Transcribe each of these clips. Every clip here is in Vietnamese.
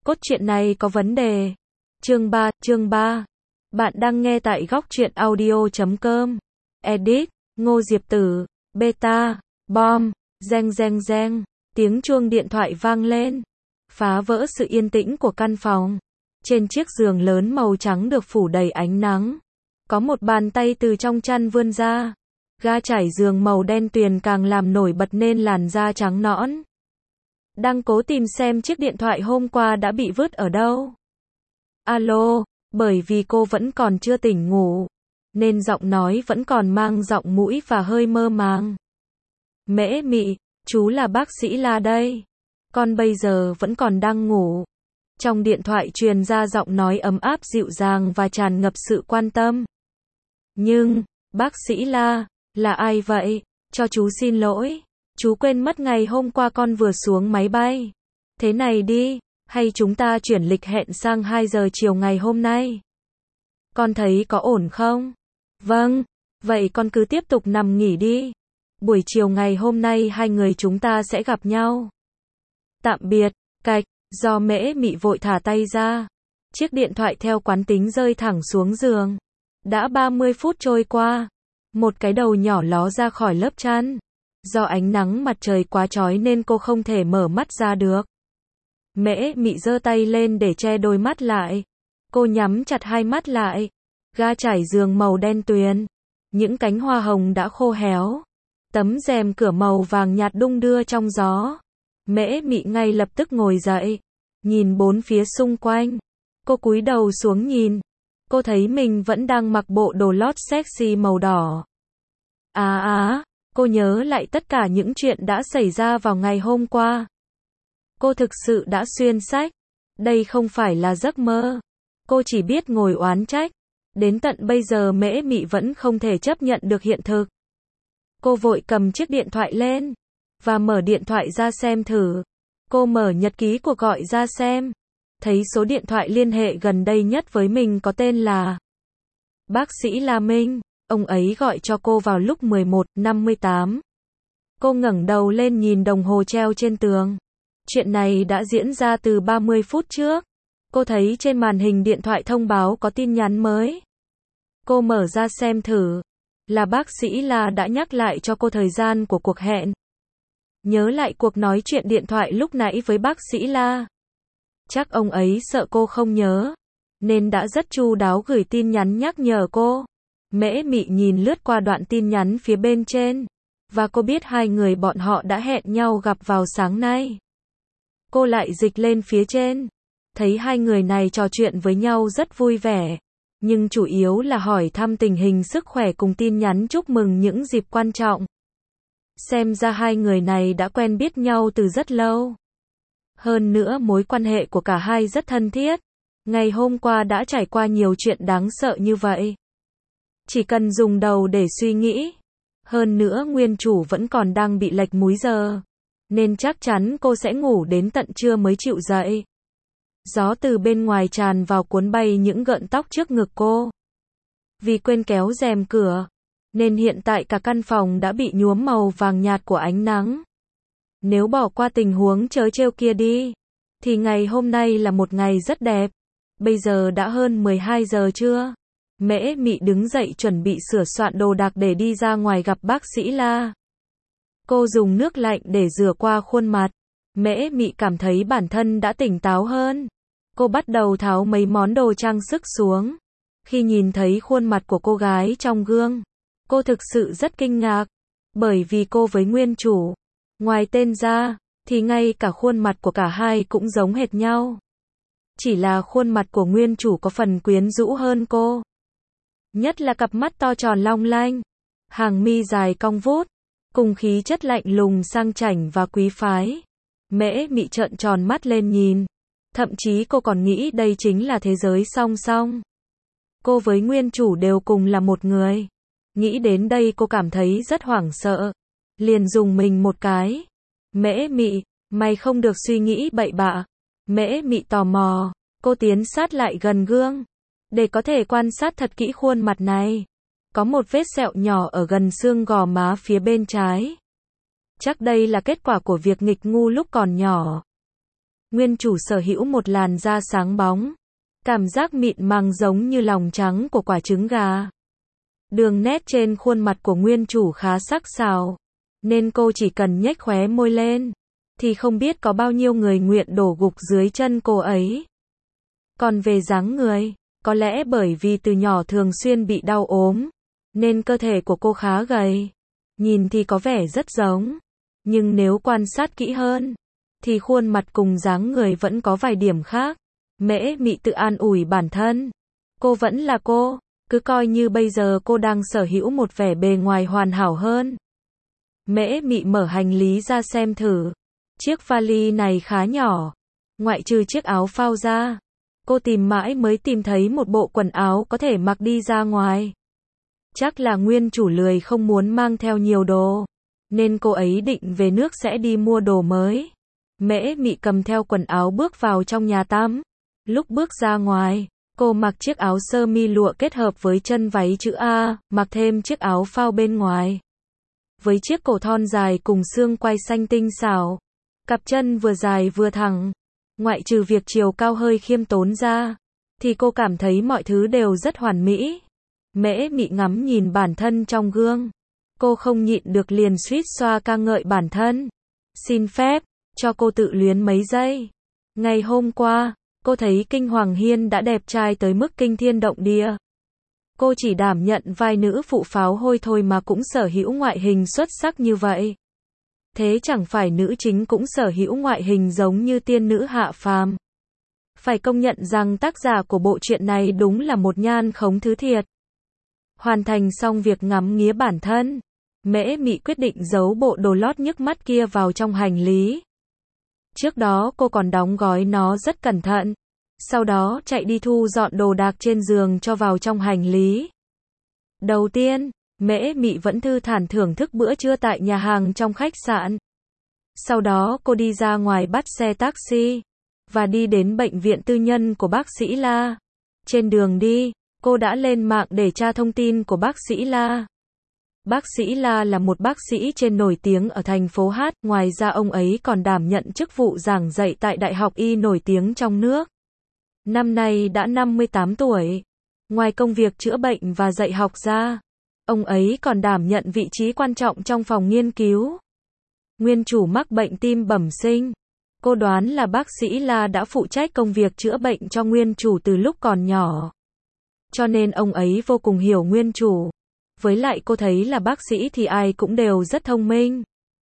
Cốt truyện này có vấn đề. Chương 3. Bạn đang nghe tại góc truyện audio.com. Edit, Ngô Diệp Tử, Beta, Bom, reng reng reng, tiếng chuông điện thoại vang lên, phá vỡ sự yên tĩnh của căn phòng. Trên chiếc giường lớn màu trắng được phủ đầy ánh nắng, có một bàn tay từ trong chăn vươn ra. Ga trải giường màu đen tuyền càng làm nổi bật nên làn da trắng nõn. Đang cố tìm xem chiếc điện thoại hôm qua đã bị vứt ở đâu. Alo, bởi vì cô vẫn còn chưa tỉnh ngủ, nên giọng nói vẫn còn mang giọng mũi và hơi mơ màng. Mễ Mị, chú là bác sĩ La đây. Con bây giờ vẫn còn đang ngủ. Trong điện thoại truyền ra giọng nói ấm áp dịu dàng và tràn ngập sự quan tâm. Nhưng, bác sĩ La, là ai vậy? Cho chú xin lỗi. Chú quên mất ngày hôm qua con vừa xuống máy bay. Thế này đi, hay chúng ta chuyển lịch hẹn sang 2 giờ chiều ngày hôm nay? Con thấy có ổn không? Vâng, vậy con cứ tiếp tục nằm nghỉ đi. Buổi chiều ngày hôm nay hai người chúng ta sẽ gặp nhau. Tạm biệt, cạch, do Mễ Mị vội thả tay ra. Chiếc điện thoại theo quán tính rơi thẳng xuống giường. Đã 30 phút trôi qua, một cái đầu nhỏ ló ra khỏi lớp chăn. Do ánh nắng mặt trời quá chói nên cô không thể mở mắt ra được. Mễ Mị giơ tay lên để che đôi mắt lại. Cô nhắm chặt hai mắt lại. Ga trải giường màu đen tuyền. Những cánh hoa hồng đã khô héo. Tấm rèm cửa màu vàng nhạt đung đưa trong gió. Mễ Mị ngay lập tức ngồi dậy. Nhìn bốn phía xung quanh. Cô cúi đầu xuống nhìn. Cô thấy mình vẫn đang mặc bộ đồ lót sexy màu đỏ. Cô nhớ lại tất cả những chuyện đã xảy ra vào ngày hôm qua. Cô thực sự đã xuyên sách. Đây không phải là giấc mơ. Cô chỉ biết ngồi oán trách. Đến tận bây giờ Mễ Mị vẫn không thể chấp nhận được hiện thực. Cô vội cầm chiếc điện thoại lên và mở điện thoại ra xem thử. Cô mở nhật ký cuộc gọi ra xem. Thấy số điện thoại liên hệ gần đây nhất với mình có tên là bác sĩ La Minh. Ông ấy gọi cho cô vào lúc 11:58. Cô ngẩng đầu lên nhìn đồng hồ treo trên tường. Chuyện này đã diễn ra từ 30 phút trước. Cô thấy trên màn hình điện thoại thông báo có tin nhắn mới. Cô mở ra xem thử. Là bác sĩ La đã nhắc lại cho cô thời gian của cuộc hẹn. Nhớ lại cuộc nói chuyện điện thoại lúc nãy với bác sĩ La. Chắc ông ấy sợ cô không nhớ, nên đã rất chu đáo gửi tin nhắn nhắc nhở cô. Mễ Mị nhìn lướt qua đoạn tin nhắn phía bên trên, và cô biết hai người bọn họ đã hẹn nhau gặp vào sáng nay. Cô lại dịch lên phía trên, thấy hai người này trò chuyện với nhau rất vui vẻ, nhưng chủ yếu là hỏi thăm tình hình sức khỏe cùng tin nhắn chúc mừng những dịp quan trọng. Xem ra hai người này đã quen biết nhau từ rất lâu. Hơn nữa mối quan hệ của cả hai rất thân thiết. Ngày hôm qua đã trải qua nhiều chuyện đáng sợ như vậy. Chỉ cần dùng đầu để suy nghĩ. Hơn nữa nguyên chủ vẫn còn đang bị lệch múi giờ. Nên chắc chắn cô sẽ ngủ đến tận trưa mới chịu dậy. Gió từ bên ngoài tràn vào cuốn bay những gợn tóc trước ngực cô. Vì quên kéo rèm cửa, nên hiện tại cả căn phòng đã bị nhuốm màu vàng nhạt của ánh nắng. Nếu bỏ qua tình huống trớ trêu kia đi, thì ngày hôm nay là một ngày rất đẹp. Bây giờ đã hơn 12 giờ trưa. Mễ Mị đứng dậy chuẩn bị sửa soạn đồ đạc để đi ra ngoài gặp bác sĩ La. Cô dùng nước lạnh để rửa qua khuôn mặt. Mễ Mị cảm thấy bản thân đã tỉnh táo hơn. Cô bắt đầu tháo mấy món đồ trang sức xuống. Khi nhìn thấy khuôn mặt của cô gái trong gương, cô thực sự rất kinh ngạc. Bởi vì cô với nguyên chủ, ngoài tên ra, thì ngay cả khuôn mặt của cả hai cũng giống hệt nhau. Chỉ là khuôn mặt của nguyên chủ có phần quyến rũ hơn cô. Nhất là cặp mắt to tròn long lanh, hàng mi dài cong vút, cùng khí chất lạnh lùng sang chảnh và quý phái. Mễ Mị trợn tròn mắt lên nhìn. Thậm chí cô còn nghĩ đây chính là thế giới song song. Cô với nguyên chủ đều cùng là một người. Nghĩ đến đây cô cảm thấy rất hoảng sợ. Liền dùng mình một cái. Mễ Mị, mày không được suy nghĩ bậy bạ. Mễ Mị tò mò. Cô tiến sát lại gần gương, để có thể quan sát thật kỹ khuôn mặt này. Có một vết sẹo nhỏ ở gần xương gò má phía bên trái. Chắc đây là kết quả của việc nghịch ngu lúc còn nhỏ. Nguyên chủ sở hữu một làn da sáng bóng, cảm giác mịn màng giống như lòng trắng của quả trứng gà. Đường nét trên khuôn mặt của nguyên chủ khá sắc sảo, nên cô chỉ cần nhếch khóe môi lên, thì không biết có bao nhiêu người nguyện đổ gục dưới chân cô ấy. Còn về dáng người, có lẽ bởi vì từ nhỏ thường xuyên bị đau ốm, nên cơ thể của cô khá gầy. Nhìn thì có vẻ rất giống, nhưng nếu quan sát kỹ hơn, thì khuôn mặt cùng dáng người vẫn có vài điểm khác. Mễ Mị tự an ủi bản thân. Cô vẫn là cô, cứ coi như bây giờ cô đang sở hữu một vẻ bề ngoài hoàn hảo hơn. Mễ Mị mở hành lý ra xem thử. Chiếc vali này khá nhỏ, ngoại trừ chiếc áo phao ra. Cô tìm mãi mới tìm thấy một bộ quần áo có thể mặc đi ra ngoài. Chắc là nguyên chủ lười không muốn mang theo nhiều đồ, nên cô ấy định về nước sẽ đi mua đồ mới. Mễ Mị cầm theo quần áo bước vào trong nhà tắm. Lúc bước ra ngoài, cô mặc chiếc áo sơ mi lụa kết hợp với chân váy chữ A, mặc thêm chiếc áo phao bên ngoài. Với chiếc cổ thon dài cùng xương quai xanh tinh xảo, cặp chân vừa dài vừa thẳng, ngoại trừ việc chiều cao hơi khiêm tốn ra, thì cô cảm thấy mọi thứ đều rất hoàn mỹ. Mễ Mị ngắm nhìn bản thân trong gương. Cô không nhịn được liền suýt xoa ca ngợi bản thân. Xin phép, cho cô tự luyến mấy giây. Ngày hôm qua, cô thấy Kinh Hoàng Hiên đã đẹp trai tới mức kinh thiên động địa. Cô chỉ đảm nhận vai nữ phụ pháo hôi thôi mà cũng sở hữu ngoại hình xuất sắc như vậy. Thế chẳng phải nữ chính cũng sở hữu ngoại hình giống như tiên nữ hạ phàm. Phải công nhận rằng tác giả của bộ truyện này đúng là một nhan khống thứ thiệt. Hoàn thành xong việc ngắm nghía bản thân, Mễ Mị quyết định giấu bộ đồ lót nhức mắt kia vào trong hành lý. Trước đó cô còn đóng gói nó rất cẩn thận, sau đó chạy đi thu dọn đồ đạc trên giường cho vào trong hành lý. Đầu tiên, Mễ Mị vẫn thư thản thưởng thức bữa trưa tại nhà hàng trong khách sạn. Sau đó cô đi ra ngoài bắt xe taxi, và đi đến bệnh viện tư nhân của bác sĩ La. Trên đường đi, cô đã lên mạng để tra thông tin của bác sĩ La. Bác sĩ La là một bác sĩ trên nổi tiếng ở thành phố Hát, ngoài ra ông ấy còn đảm nhận chức vụ giảng dạy tại Đại học Y nổi tiếng trong nước. Năm nay đã 58 tuổi. Ngoài công việc chữa bệnh và dạy học ra, ông ấy còn đảm nhận vị trí quan trọng trong phòng nghiên cứu. Nguyên chủ mắc bệnh tim bẩm sinh. Cô đoán là bác sĩ La đã phụ trách công việc chữa bệnh cho nguyên chủ từ lúc còn nhỏ. Cho nên ông ấy vô cùng hiểu nguyên chủ. Với lại cô thấy là bác sĩ thì ai cũng đều rất thông minh.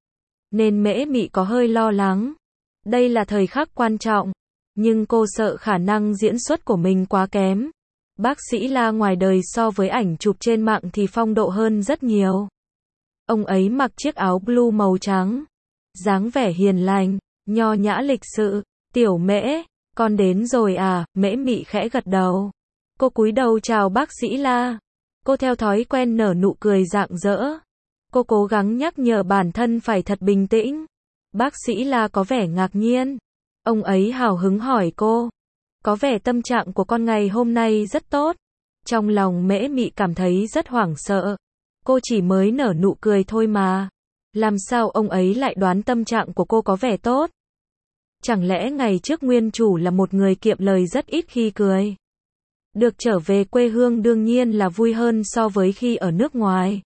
Nên Mễ Mị có hơi lo lắng. Đây là thời khắc quan trọng. Nhưng cô sợ khả năng diễn xuất của mình quá kém. Bác sĩ La ngoài đời so với ảnh chụp trên mạng thì phong độ hơn rất nhiều. Ông ấy mặc chiếc áo blue màu trắng. Dáng vẻ hiền lành, nho nhã lịch sự. Tiểu Mễ, con đến rồi à? Mễ Mị khẽ gật đầu. Cô cúi đầu chào bác sĩ La. Cô theo thói quen nở nụ cười rạng rỡ. Cô cố gắng nhắc nhở bản thân phải thật bình tĩnh. Bác sĩ La có vẻ ngạc nhiên. Ông ấy hào hứng hỏi cô. Có vẻ tâm trạng của con ngày hôm nay rất tốt. Trong lòng Mễ Mị cảm thấy rất hoảng sợ. Cô chỉ mới nở nụ cười thôi mà. Làm sao ông ấy lại đoán tâm trạng của cô có vẻ tốt? Chẳng lẽ ngày trước nguyên chủ là một người kiệm lời rất ít khi cười? Được trở về quê hương đương nhiên là vui hơn so với khi ở nước ngoài.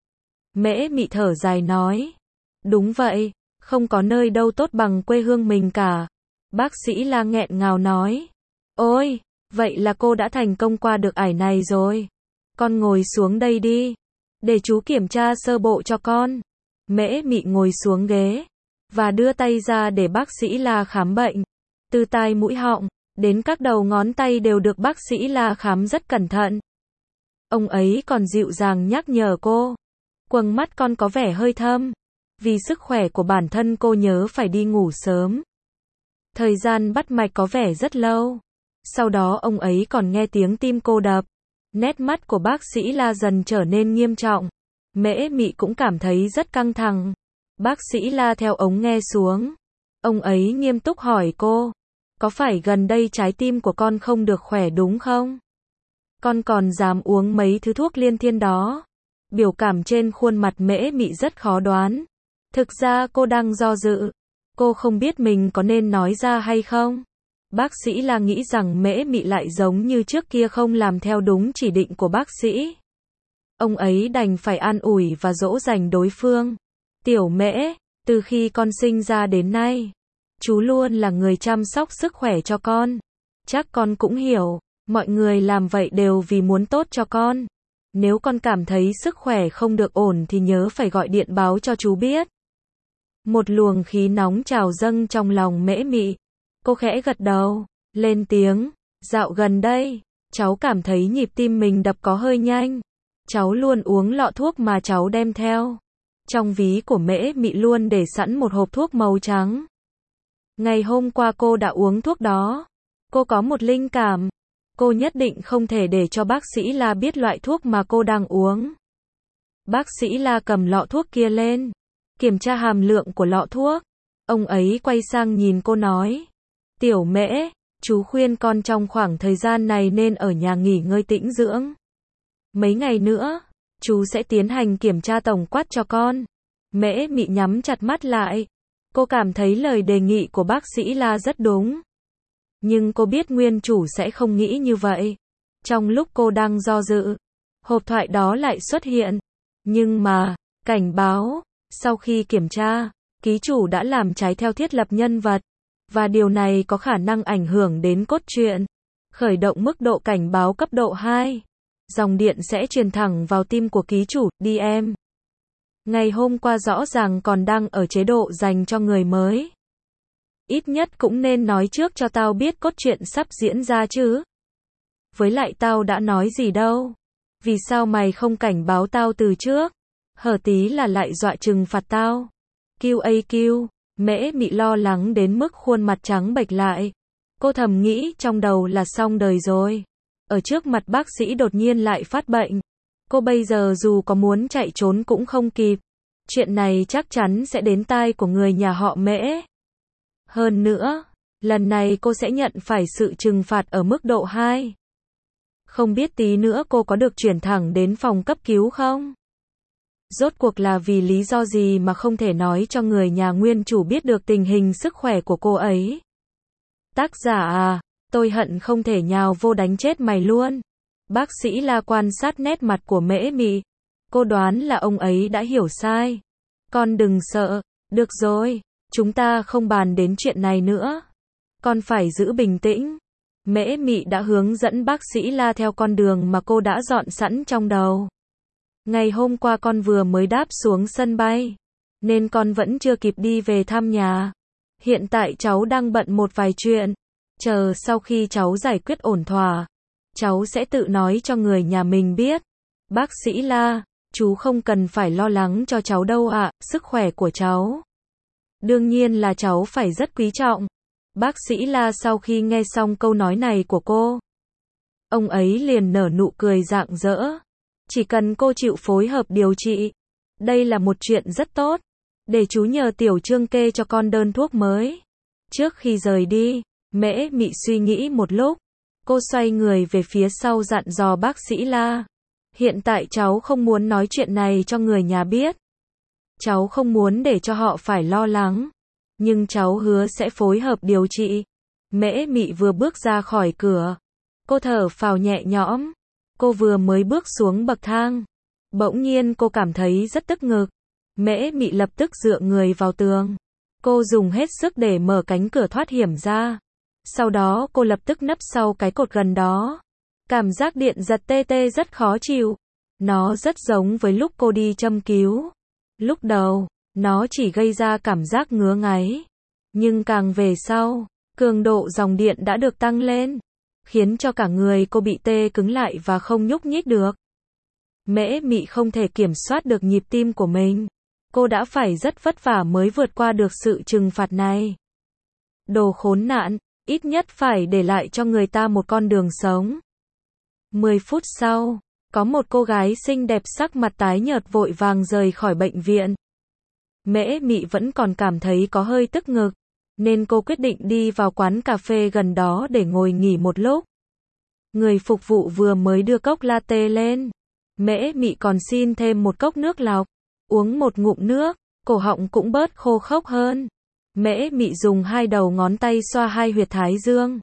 Mễ Mị thở dài nói. Đúng vậy, không có nơi đâu tốt bằng quê hương mình cả. Bác sĩ La nghẹn ngào nói. Ôi, vậy là cô đã thành công qua được ải này rồi. Con ngồi xuống đây đi, để chú kiểm tra sơ bộ cho con. Mễ Mị ngồi xuống ghế, và đưa tay ra để bác sĩ La khám bệnh. Từ tai mũi họng, đến các đầu ngón tay đều được bác sĩ La khám rất cẩn thận. Ông ấy còn dịu dàng nhắc nhở cô. Quầng mắt con có vẻ hơi thâm. Vì sức khỏe của bản thân cô nhớ phải đi ngủ sớm. Thời gian bắt mạch có vẻ rất lâu. Sau đó ông ấy còn nghe tiếng tim cô đập. Nét mắt của bác sĩ La dần trở nên nghiêm trọng. Mễ Mị cũng cảm thấy rất căng thẳng. Bác sĩ La theo ống nghe xuống. Ông ấy nghiêm túc hỏi cô. Có phải gần đây trái tim của con không được khỏe đúng không? Con còn dám uống mấy thứ thuốc liên thiên đó? Biểu cảm trên khuôn mặt Mễ Mị rất khó đoán. Thực ra cô đang do dự. Cô không biết mình có nên nói ra hay không. Bác sĩ là nghĩ rằng Mễ Mị lại giống như trước kia không làm theo đúng chỉ định của bác sĩ. Ông ấy đành phải an ủi và dỗ dành đối phương. Tiểu Mễ, từ khi con sinh ra đến nay, chú luôn là người chăm sóc sức khỏe cho con. Chắc con cũng hiểu, mọi người làm vậy đều vì muốn tốt cho con. Nếu con cảm thấy sức khỏe không được ổn thì nhớ phải gọi điện báo cho chú biết. Một luồng khí nóng trào dâng trong lòng Mễ Mị. Cô khẽ gật đầu, lên tiếng, dạo gần đây, cháu cảm thấy nhịp tim mình đập có hơi nhanh. Cháu luôn uống lọ thuốc mà cháu đem theo. Trong ví của Mễ Mị luôn để sẵn một hộp thuốc màu trắng. Ngày hôm qua cô đã uống thuốc đó. Cô có một linh cảm. Cô nhất định không thể để cho bác sĩ La biết loại thuốc mà cô đang uống. Bác sĩ La cầm lọ thuốc kia lên, kiểm tra hàm lượng của lọ thuốc. Ông ấy quay sang nhìn cô nói, Tiểu Mễ, chú khuyên con trong khoảng thời gian này nên ở nhà nghỉ ngơi tĩnh dưỡng. Mấy ngày nữa, chú sẽ tiến hành kiểm tra tổng quát cho con. Mễ Mị nhắm chặt mắt lại. Cô cảm thấy lời đề nghị của bác sĩ La rất đúng. Nhưng cô biết nguyên chủ sẽ không nghĩ như vậy. Trong lúc cô đang do dự, hộp thoại đó lại xuất hiện. Nhưng mà, cảnh báo, sau khi kiểm tra, ký chủ đã làm trái theo thiết lập nhân vật. Và điều này có khả năng ảnh hưởng đến cốt truyện. Khởi động mức độ cảnh báo cấp độ 2. Dòng điện sẽ truyền thẳng vào tim của ký chủ, DM. Ngày hôm qua rõ ràng còn đang ở chế độ dành cho người mới. Ít nhất cũng nên nói trước cho tao biết cốt truyện sắp diễn ra chứ. Với lại tao đã nói gì đâu. Vì sao mày không cảnh báo tao từ trước? Hở tí là lại dọa trừng phạt tao. QAQ, Mễ Mị lo lắng đến mức khuôn mặt trắng bệch lại. Cô thầm nghĩ trong đầu là xong đời rồi. Ở trước mặt bác sĩ đột nhiên lại phát bệnh. Cô bây giờ dù có muốn chạy trốn cũng không kịp. Chuyện này chắc chắn sẽ đến tai của người nhà họ Mễ. Hơn nữa, lần này cô sẽ nhận phải sự trừng phạt ở mức độ 2. Không biết tí nữa cô có được chuyển thẳng đến phòng cấp cứu không? Rốt cuộc là vì lý do gì mà không thể nói cho người nhà nguyên chủ biết được tình hình sức khỏe của cô ấy? Tác giả à, tôi hận không thể nhào vô đánh chết mày luôn. Bác sĩ La quan sát nét mặt của Mễ Mị. Cô đoán là ông ấy đã hiểu sai. Con đừng sợ, được rồi, chúng ta không bàn đến chuyện này nữa. Con phải giữ bình tĩnh. Mễ Mị đã hướng dẫn bác sĩ La theo con đường mà cô đã dọn sẵn trong đầu. Ngày hôm qua con vừa mới đáp xuống sân bay, nên con vẫn chưa kịp đi về thăm nhà. Hiện tại cháu đang bận một vài chuyện. Chờ sau khi cháu giải quyết ổn thỏa, cháu sẽ tự nói cho người nhà mình biết. Bác sĩ La, chú không cần phải lo lắng cho cháu đâu ạ, sức khỏe của cháu. Đương nhiên là cháu phải rất quý trọng. Bác sĩ La sau khi nghe xong câu nói này của cô, ông ấy liền nở nụ cười rạng rỡ. Chỉ cần cô chịu phối hợp điều trị, đây là một chuyện rất tốt. Để chú nhờ Tiểu Trương kê cho con đơn thuốc mới. Trước khi rời đi, Mễ Mị suy nghĩ một lúc. Cô xoay người về phía sau dặn dò bác sĩ La. Hiện tại cháu không muốn nói chuyện này cho người nhà biết. Cháu không muốn để cho họ phải lo lắng. Nhưng cháu hứa sẽ phối hợp điều trị. Mễ Mị vừa bước ra khỏi cửa. Cô thở phào nhẹ nhõm. Cô vừa mới bước xuống bậc thang. Bỗng nhiên cô cảm thấy rất tức ngực. Mễ Mị lập tức dựa người vào tường. Cô dùng hết sức để mở cánh cửa thoát hiểm ra. Sau đó cô lập tức nấp sau cái cột gần đó. Cảm giác điện giật tê tê rất khó chịu. Nó rất giống với lúc cô đi châm cứu. Lúc đầu, nó chỉ gây ra cảm giác ngứa ngáy. Nhưng càng về sau, cường độ dòng điện đã được tăng lên, khiến cho cả người cô bị tê cứng lại và không nhúc nhích được. Mễ Mị không thể kiểm soát được nhịp tim của mình. Cô đã phải rất vất vả mới vượt qua được sự trừng phạt này. Đồ khốn nạn, ít nhất phải để lại cho người ta một con đường sống. 10 phút sau, có một cô gái xinh đẹp sắc mặt tái nhợt vội vàng rời khỏi bệnh viện. Mễ Mị vẫn còn cảm thấy có hơi tức ngực, nên cô quyết định đi vào quán cà phê gần đó để ngồi nghỉ một lúc. Người phục vụ vừa mới đưa cốc latte lên. Mễ Mị còn xin thêm một cốc nước lọc. Uống một ngụm nước, cổ họng cũng bớt khô khốc hơn. Mễ Mị dùng hai đầu ngón tay xoa hai huyệt thái dương.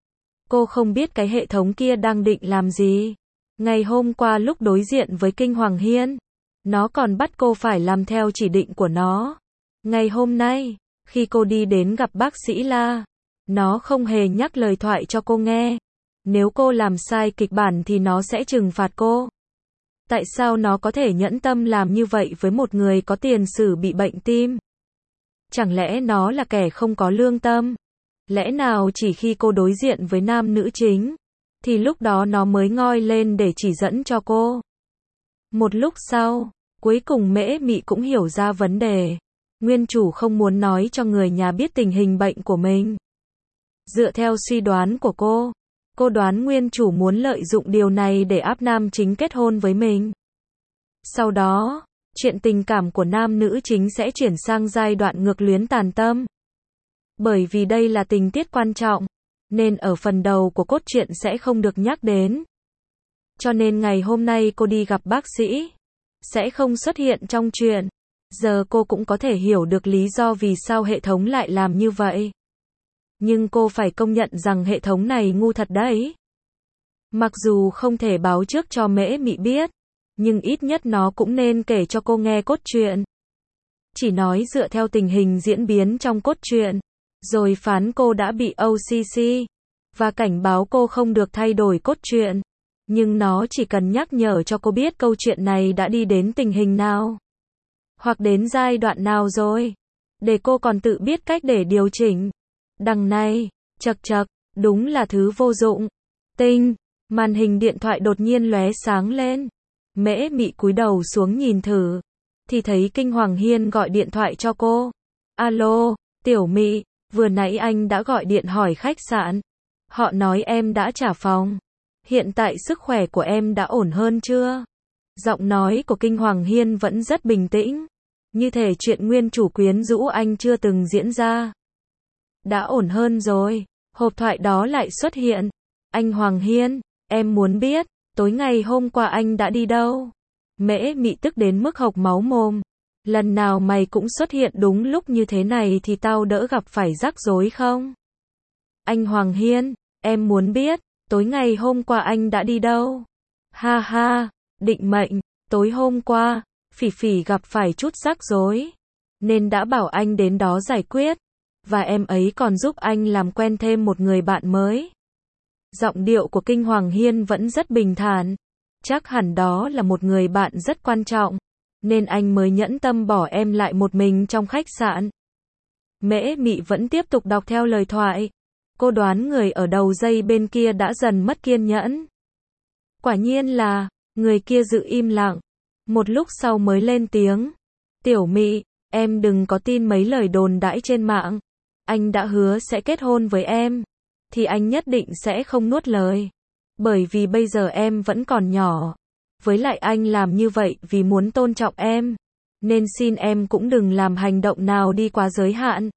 Cô không biết cái hệ thống kia đang định làm gì. Ngày hôm qua lúc đối diện với Kinh Hoàng Hiên, nó còn bắt cô phải làm theo chỉ định của nó. Ngày hôm nay, khi cô đi đến gặp bác sĩ La, nó không hề nhắc lời thoại cho cô nghe. Nếu cô làm sai kịch bản thì nó sẽ trừng phạt cô. Tại sao nó có thể nhẫn tâm làm như vậy với một người có tiền sử bị bệnh tim? Chẳng lẽ nó là kẻ không có lương tâm? Lẽ nào chỉ khi cô đối diện với nam nữ chính, thì lúc đó nó mới ngoi lên để chỉ dẫn cho cô? Một lúc sau, cuối cùng Mễ Mị cũng hiểu ra vấn đề. Nguyên chủ không muốn nói cho người nhà biết tình hình bệnh của mình. Dựa theo suy đoán của cô đoán nguyên chủ muốn lợi dụng điều này để áp nam chính kết hôn với mình. Sau đó, chuyện tình cảm của nam nữ chính sẽ chuyển sang giai đoạn ngược luyến tàn tâm. Bởi vì đây là tình tiết quan trọng, nên ở phần đầu của cốt truyện sẽ không được nhắc đến. Cho nên ngày hôm nay cô đi gặp bác sĩ, sẽ không xuất hiện trong truyện. Giờ cô cũng có thể hiểu được lý do vì sao hệ thống lại làm như vậy. Nhưng cô phải công nhận rằng hệ thống này ngu thật đấy. Mặc dù không thể báo trước cho Mễ Mị biết, nhưng ít nhất nó cũng nên kể cho cô nghe cốt truyện. Chỉ nói dựa theo tình hình diễn biến trong cốt truyện, rồi phán cô đã bị OCC, và cảnh báo cô không được thay đổi cốt truyện. Nhưng nó chỉ cần nhắc nhở cho cô biết câu chuyện này đã đi đến tình hình nào, hoặc đến giai đoạn nào rồi, để cô còn tự biết cách để điều chỉnh. Đằng này, chật chật, đúng là thứ vô dụng. Tinh, màn hình điện thoại đột nhiên lóe sáng lên. Mễ Mị cúi đầu xuống nhìn thử, thì thấy Kinh Hoàng Hiên gọi điện thoại cho cô. Alo, Tiểu Mị, vừa nãy anh đã gọi điện hỏi khách sạn. Họ nói em đã trả phòng. Hiện tại sức khỏe của em đã ổn hơn chưa? Giọng nói của Kinh Hoàng Hiên vẫn rất bình tĩnh, như thể chuyện nguyên chủ quyến rũ anh chưa từng diễn ra. Đã ổn hơn rồi. Hộp thoại đó lại xuất hiện. Anh Hoàng Hiên, em muốn biết, tối ngày hôm qua anh đã đi đâu? Mễ Mị tức đến mức hộc máu mồm. Lần nào mày cũng xuất hiện đúng lúc như thế này thì tao đỡ gặp phải rắc rối không? Anh Hoàng Hiên, em muốn biết, tối ngày hôm qua anh đã đi đâu? Ha ha, định mệnh, tối hôm qua, Phỉ Phỉ gặp phải chút rắc rối, nên đã bảo anh đến đó giải quyết. Và em ấy còn giúp anh làm quen thêm một người bạn mới. Giọng điệu của Kinh Hoàng Hiên vẫn rất bình thản. Chắc hẳn đó là một người bạn rất quan trọng, nên anh mới nhẫn tâm bỏ em lại một mình trong khách sạn. Mễ Mị vẫn tiếp tục đọc theo lời thoại. Cô đoán người ở đầu dây bên kia đã dần mất kiên nhẫn. Quả nhiên là, người kia giữ im lặng. Một lúc sau mới lên tiếng. Tiểu Mị, em đừng có tin mấy lời đồn đãi trên mạng. Anh đã hứa sẽ kết hôn với em, thì anh nhất định sẽ không nuốt lời. Bởi vì bây giờ em vẫn còn nhỏ. Với lại anh làm như vậy vì muốn tôn trọng em. Nên xin em cũng đừng làm hành động nào đi quá giới hạn.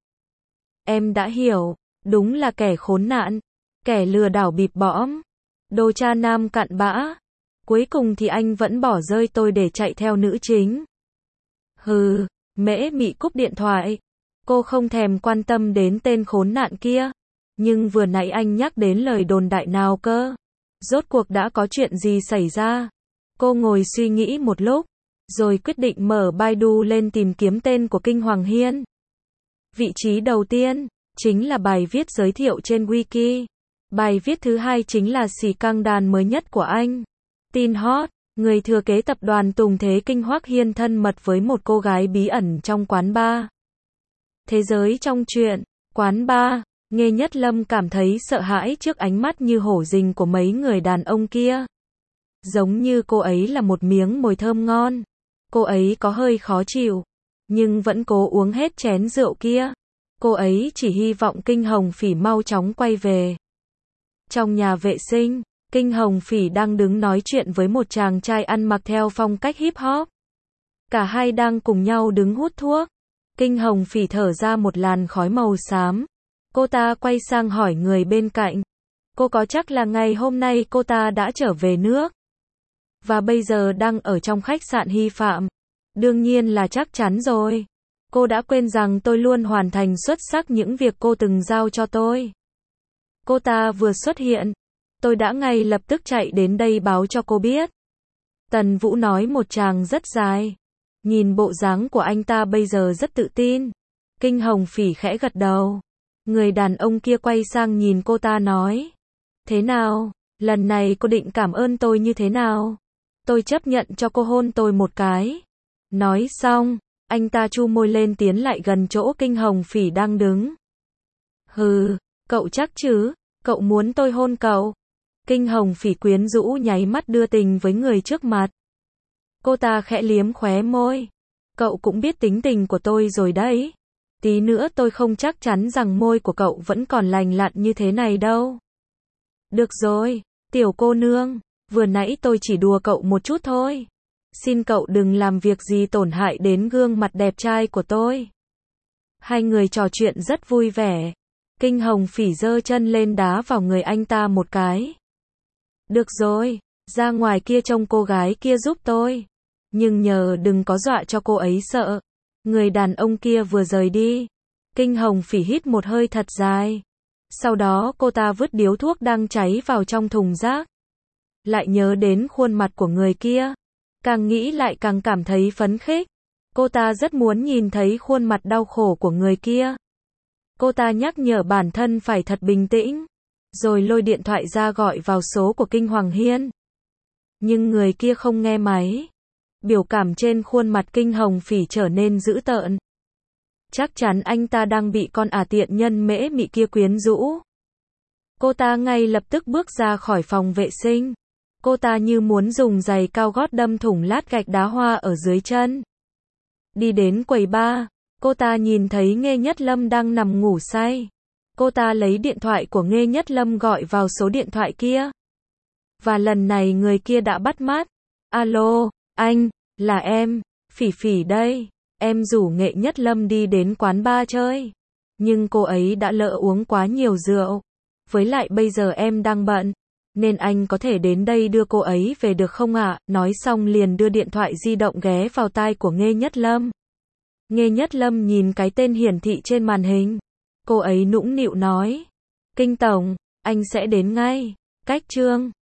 Em đã hiểu, đúng là kẻ khốn nạn, kẻ lừa đảo bịp bõm, đồ cha nam cặn bã. Cuối cùng thì anh vẫn bỏ rơi tôi để chạy theo nữ chính. Hừ, Mễ Mị cúp điện thoại. Cô không thèm quan tâm đến tên khốn nạn kia. Nhưng vừa nãy anh nhắc đến lời đồn đại nào cơ? Rốt cuộc đã có chuyện gì xảy ra? Cô ngồi suy nghĩ một lúc, rồi quyết định mở Baidu lên tìm kiếm tên của Kinh Hoàng Hiên. Vị trí đầu tiên chính là bài viết giới thiệu trên Wiki. Bài viết thứ hai chính là xì căng đàn mới nhất của anh. Tin hot, người thừa kế tập đoàn Tùng Thế Kinh Hoắc Hiên thân mật với một cô gái bí ẩn trong quán bar. Thế giới trong truyện, quán bar, Nghê Nhất Lâm cảm thấy sợ hãi trước ánh mắt như hổ rình của mấy người đàn ông kia. Giống như cô ấy là một miếng mồi thơm ngon. Cô ấy có hơi khó chịu, nhưng vẫn cố uống hết chén rượu kia. Cô ấy chỉ hy vọng Kinh Hồng Phỉ mau chóng quay về. Trong nhà vệ sinh, Kinh Hồng Phỉ đang đứng nói chuyện với một chàng trai ăn mặc theo phong cách hip hop. Cả hai đang cùng nhau đứng hút thuốc. Kinh Hồng Phỉ thở ra một làn khói màu xám. Cô ta quay sang hỏi người bên cạnh. Cô có chắc là ngày hôm nay cô ta đã trở về nước và bây giờ đang ở trong khách sạn Hy Phạm? Đương nhiên là chắc chắn rồi. Cô đã quên rằng tôi luôn hoàn thành xuất sắc những việc cô từng giao cho tôi. Cô ta vừa xuất hiện, tôi đã ngay lập tức chạy đến đây báo cho cô biết. Tần Vũ nói một tràng rất dài. Nhìn bộ dáng của anh ta bây giờ rất tự tin. Kinh Hồng Phỉ khẽ gật đầu. Người đàn ông kia quay sang nhìn cô ta nói. Thế nào, lần này cô định cảm ơn tôi như thế nào? Tôi chấp nhận cho cô hôn tôi một cái. Nói xong, anh ta chu môi lên tiến lại gần chỗ Kinh Hồng Phỉ đang đứng. Hừ, cậu chắc chứ, cậu muốn tôi hôn cậu? Kinh Hồng Phỉ quyến rũ nháy mắt đưa tình với người trước mặt. Cô ta khẽ liếm khóe môi. Cậu cũng biết tính tình của tôi rồi đấy. Tí nữa tôi không chắc chắn rằng môi của cậu vẫn còn lành lặn như thế này đâu. Được rồi, tiểu cô nương, vừa nãy tôi chỉ đùa cậu một chút thôi. Xin cậu đừng làm việc gì tổn hại đến gương mặt đẹp trai của tôi. Hai người trò chuyện rất vui vẻ. Kinh Hồng Phỉ giơ chân lên đá vào người anh ta một cái. Được rồi, ra ngoài kia trông cô gái kia giúp tôi. Nhưng nhờ đừng có dọa cho cô ấy sợ. Người đàn ông kia vừa rời đi. Kinh Hồng Phỉ hít một hơi thật dài. Sau đó cô ta vứt điếu thuốc đang cháy vào trong thùng rác. Lại nhớ đến khuôn mặt của người kia. Càng nghĩ lại càng cảm thấy phấn khích. Cô ta rất muốn nhìn thấy khuôn mặt đau khổ của người kia. Cô ta nhắc nhở bản thân phải thật bình tĩnh. Rồi lôi điện thoại ra gọi vào số của Kinh Hoàng Hiên. Nhưng người kia không nghe máy. Biểu cảm trên khuôn mặt Kinh Hồng Phỉ trở nên dữ tợn. Chắc chắn anh ta đang bị con tiện nhân mễ mị kia quyến rũ. Cô ta ngay lập tức bước ra khỏi phòng vệ sinh. Cô ta như muốn dùng giày cao gót đâm thủng lát gạch đá hoa ở dưới chân. Đi đến quầy bar, cô ta nhìn thấy Nghê Nhất Lâm đang nằm ngủ say. Cô ta lấy điện thoại của Nghê Nhất Lâm gọi vào số điện thoại kia. Và lần này người kia đã bắt mắt. Alo, anh, là em, Phỉ Phỉ đây. Em rủ Nghê Nhất Lâm đi đến quán bar chơi. Nhưng cô ấy đã lỡ uống quá nhiều rượu. Với lại bây giờ em đang bận. Nên anh có thể đến đây đưa cô ấy về được không ạ? Nói xong liền đưa điện thoại di động ghé vào tai của Nghê Nhất Lâm. Nghê Nhất Lâm nhìn cái tên hiển thị trên màn hình. Cô ấy nũng nịu nói. Kinh tổng, anh sẽ đến ngay. Cách chương